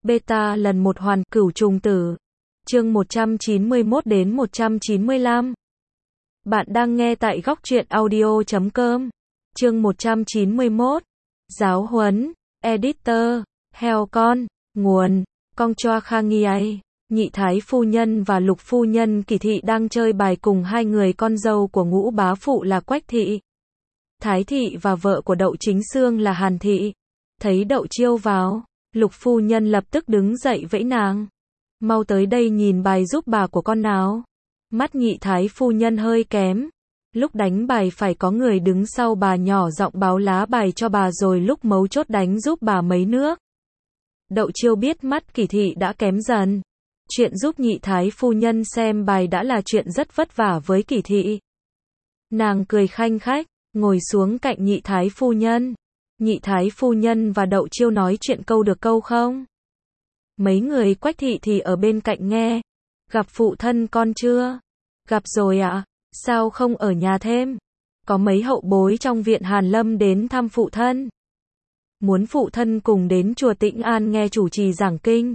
Beta lần 1 hoàn cửu trùng tử. Chương 191 đến 195. Bạn đang nghe tại góc truyện audio.com. Chương 191. Giáo huấn. Editor. Heo con. Nguồn. Con choa Khang Nghi. Nhị thái phu nhân và Lục phu nhân Kỳ thị đang chơi bài cùng hai người con dâu của Ngũ bá phụ là Quách thị. Thái thị và vợ của Đậu Chính Xương là Hàn thị. Thấy Đậu Chiêu vào, Lục phu nhân lập tức đứng dậy vẫy nàng. Mau tới đây nhìn bài giúp bà của con nào. Mắt nhị thái phu nhân hơi kém. Lúc đánh bài phải có người đứng sau bà nhỏ giọng báo lá bài cho bà rồi lúc mấu chốt đánh giúp bà mấy nước. Đậu Chiêu biết mắt Kỳ thị đã kém dần. Chuyện giúp nhị thái phu nhân xem bài đã là chuyện rất vất vả với Kỳ thị. Nàng cười khanh khách, ngồi xuống cạnh nhị thái phu nhân. Nhị thái phu nhân và Đậu Chiêu nói chuyện câu được câu không? Mấy người Quách thị thì ở bên cạnh nghe. Gặp phụ thân con chưa? Gặp rồi ạ. Sao không ở nhà thêm? Có mấy hậu bối trong viện Hàn Lâm đến thăm phụ thân. Muốn phụ thân cùng đến chùa Tĩnh An nghe chủ trì giảng kinh.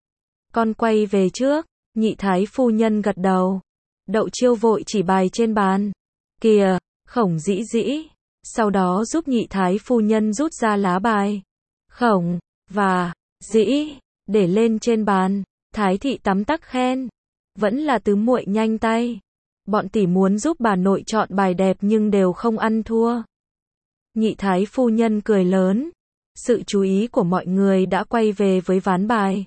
Con quay về trước. Nhị thái phu nhân gật đầu. Đậu Chiêu vội chỉ bài trên bàn. Kìa, Khổng dĩ dĩ. Sau đó giúp nhị thái phu nhân rút ra lá bài. Khổng và dĩ để lên trên bàn. Thái thị tắm tắc khen. Vẫn là tứ muội nhanh tay. Bọn tỷ muốn giúp bà nội chọn bài đẹp nhưng đều không ăn thua. Nhị thái phu nhân cười lớn. Sự chú ý của mọi người đã quay về với ván bài.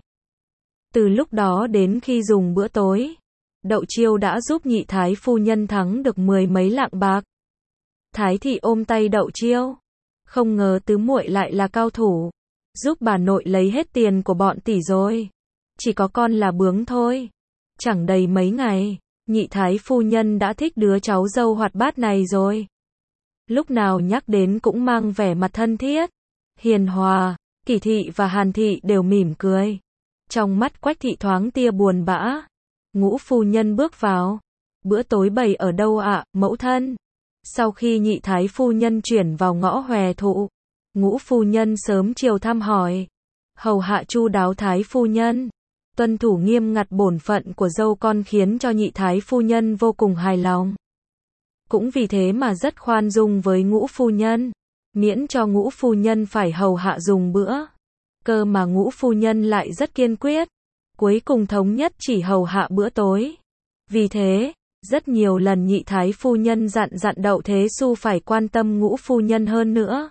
Từ lúc đó đến khi dùng bữa tối, Đậu Chiêu đã giúp nhị thái phu nhân thắng được 10 mấy lạng bạc. Thái thị ôm tay Đậu Chiêu. Không ngờ tứ muội lại là cao thủ. Giúp bà nội lấy hết tiền của bọn tỷ rồi. Chỉ có con là bướng thôi. Chẳng đầy mấy ngày, nhị thái phu nhân đã thích đứa cháu dâu hoạt bát này rồi. Lúc nào nhắc đến cũng mang vẻ mặt thân thiết, hiền hòa. Kỳ thị và Hàn thị đều mỉm cười. Trong mắt Quách thị thoáng tia buồn bã. Ngũ phu nhân bước vào. Bữa tối bày ở đâu ạ, mẫu thân? Sau khi nhị thái phu nhân chuyển vào ngõ Hòe Thụ, Ngũ phu nhân sớm chiều thăm hỏi. Hầu hạ chu đáo thái phu nhân. Tuân thủ nghiêm ngặt bổn phận của dâu con khiến cho nhị thái phu nhân vô cùng hài lòng. Cũng vì thế mà rất khoan dung với Ngũ phu nhân. Miễn cho Ngũ phu nhân phải hầu hạ dùng bữa. Cơ mà Ngũ phu nhân lại rất kiên quyết. Cuối cùng thống nhất chỉ hầu hạ bữa tối. Vì thế, rất nhiều lần nhị thái phu nhân dặn Đậu Thế Xu phải quan tâm Ngũ phu nhân hơn nữa.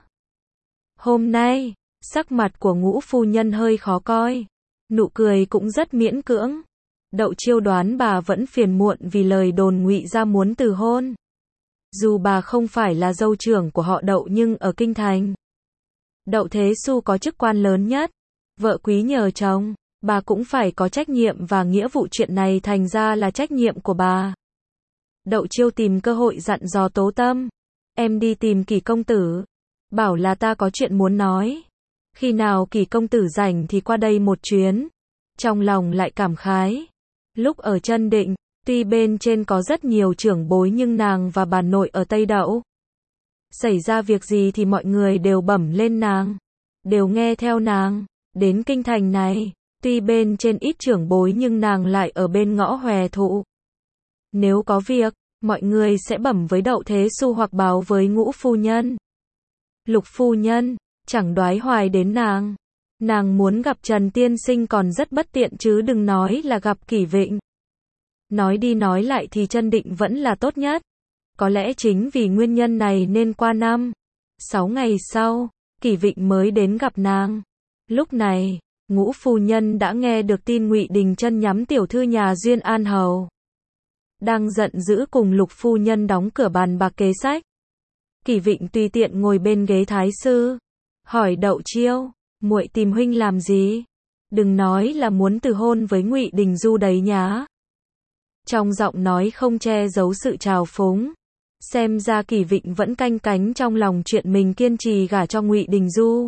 Hôm nay, sắc mặt của Ngũ phu nhân hơi khó coi. Nụ cười cũng rất miễn cưỡng. Đậu Chiêu đoán bà vẫn phiền muộn vì lời đồn ngụy ra muốn từ hôn. Dù bà không phải là dâu trưởng của họ Đậu nhưng ở kinh thành, Đậu Thế Xu có chức quan lớn nhất. Vợ quý nhờ chồng, bà cũng phải có trách nhiệm và nghĩa vụ, chuyện này thành ra là trách nhiệm của bà. Đậu Chiêu tìm cơ hội dặn dò Tố Tâm. Em đi tìm Kỳ công tử. Bảo là ta có chuyện muốn nói. Khi nào Kỳ công tử rảnh thì qua đây một chuyến. Trong lòng lại cảm khái. Lúc ở Chân Định, tuy bên trên có rất nhiều trưởng bối nhưng nàng và bà nội ở Tây Đậu. Xảy ra việc gì thì mọi người đều bẩm lên nàng. Đều nghe theo nàng. Đến kinh thành này, tuy bên trên ít trưởng bối nhưng nàng lại ở bên ngõ Hòe Thụ. Nếu có việc, mọi người sẽ bẩm với Đậu Thế Xu hoặc báo với Ngũ phu nhân. Lục phu nhân chẳng đoái hoài đến nàng. Nàng muốn gặp Trần tiên sinh còn rất bất tiện chứ đừng nói là gặp Kỷ Vịnh. Nói đi nói lại thì Chân Định vẫn là tốt nhất. Có lẽ chính vì nguyên nhân này nên qua 5-6 ngày sau, Kỷ Vịnh mới đến gặp nàng. Lúc này, Ngũ phu nhân đã nghe được tin Ngụy Đình Chân nhắm tiểu thư nhà Duyên An hầu. Đang giận dữ cùng Lục phu nhân đóng cửa bàn bạc kế sách. Kỷ Vịnh tùy tiện ngồi bên ghế thái sư, hỏi Đậu Chiêu, muội tìm huynh làm gì? Đừng nói là muốn từ hôn với Ngụy Đình Du đấy nhá. Trong giọng nói không che giấu sự trào phúng. Xem ra Kỷ Vịnh vẫn canh cánh trong lòng chuyện mình kiên trì gả cho Ngụy Đình Du.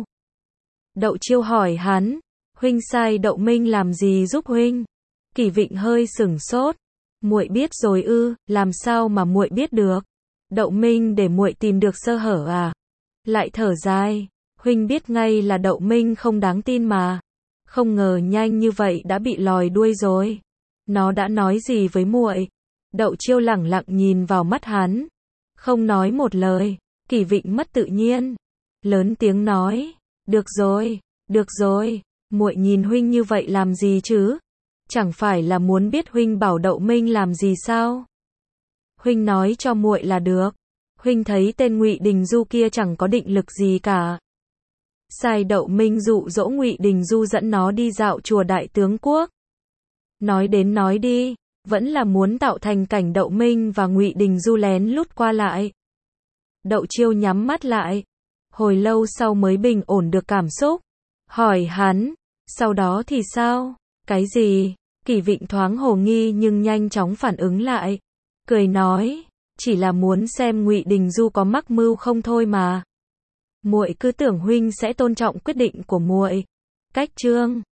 Đậu Chiêu hỏi hắn, huynh sai Đậu Minh làm gì giúp huynh? Kỷ Vịnh hơi sửng sốt. Muội biết rồi ư? Làm sao mà muội biết được? Đậu Minh để muội tìm được sơ hở à? Lại thở dài, huynh biết ngay là Đậu Minh không đáng tin mà. Không ngờ nhanh như vậy đã bị lòi đuôi rồi. Nó đã nói gì với muội? Đậu Chiêu lẳng lặng nhìn vào mắt hắn, không nói một lời. Kỷ Vịnh mất tự nhiên, lớn tiếng nói, được rồi, muội nhìn huynh như vậy làm gì chứ? Chẳng phải là muốn biết huynh bảo Đậu Minh làm gì sao? Huynh nói cho muội là được. Huynh thấy tên Ngụy Đình Du kia chẳng có định lực gì cả. Sai Đậu Minh dụ dỗ Ngụy Đình Du dẫn nó đi dạo chùa Đại Tướng Quốc. Nói đến nói đi, vẫn là muốn tạo thành cảnh Đậu Minh và Ngụy Đình Du lén lút qua lại. Đậu Chiêu nhắm mắt lại, hồi lâu sau mới bình ổn được cảm xúc, hỏi hắn, sau đó thì sao? Cái gì? Kỷ Vịnh thoáng hồ nghi nhưng nhanh chóng phản ứng lại, cười nói, chỉ là muốn xem Ngụy Đình Du có mắc mưu không thôi mà. Muội cứ tưởng huynh sẽ tôn trọng quyết định của muội. Cách chương